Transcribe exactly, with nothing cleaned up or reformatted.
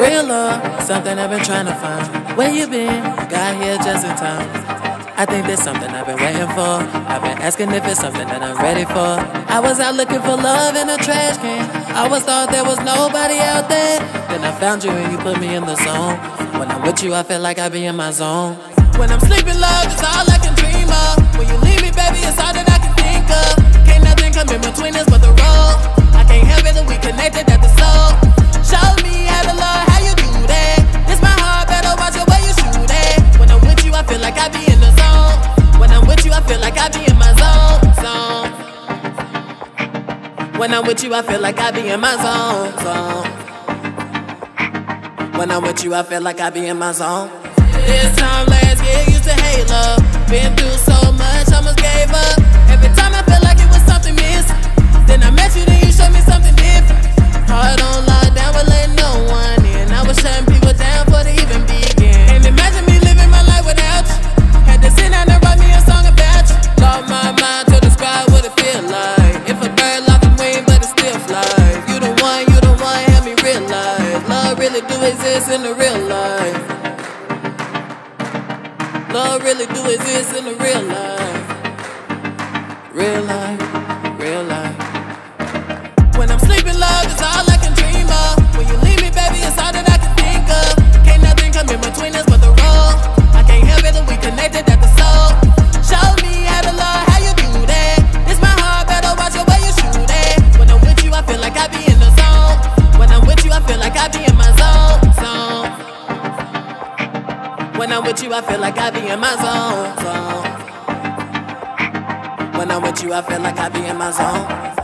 Real love, something I've been trying to find. Where you been? Got here just in time. I think there's something I've been waiting for. I've been asking if it's something that I'm ready for. I was out looking for love in a trash can. I always thought there was nobody out there. Then I found you and you put me in the zone. When I'm with you, I feel like I be in my zone. When I'm sleeping, love is all I can dream of. When you leave me, baby, it's all that I can think of. Can't nothing come in between us but the road. I can't help it that we connected at the soul. Show me how to love, how you do that. This my heart, better watch it where you shoot at. When I'm with you, I feel like I be in the zone. When I'm with you, I feel like I be in my zone, zone. When I'm with you, I feel like I be in my zone, zone. When I'm with you, I feel like I be in my zone. This time last year used to hate love. Been through so much, almost gave up. Every time I felt like it was something missing. Then I met you, then you showed me something different. Heart on lockdown, but letting no one in. I was shutting people down before they even begin. Can't imagine me living my life without you. Had to sit down and write me a song about you. Lost my mind to describe what it feel like. If a bird lost a wing, but it still flies. You the one, you the one, help me realize love really do exist in the real life. Love really do exist in the real life. Real life, real life. When I'm sleeping, love is all I can dream of. When you leave me, baby, it's all that I can think of. Can't nothing come in between us but the road. I can't help it that we connected at the soul. Show me how to love, how you do that. This my heart, better watch it where you shoot at. When I'm with you, I feel like I be in the zone. When I'm with you, I feel like I be in my zone, zone. When I'm with you, I feel like I be in my zone, zone. When I'm with you, I feel like I be in my zone.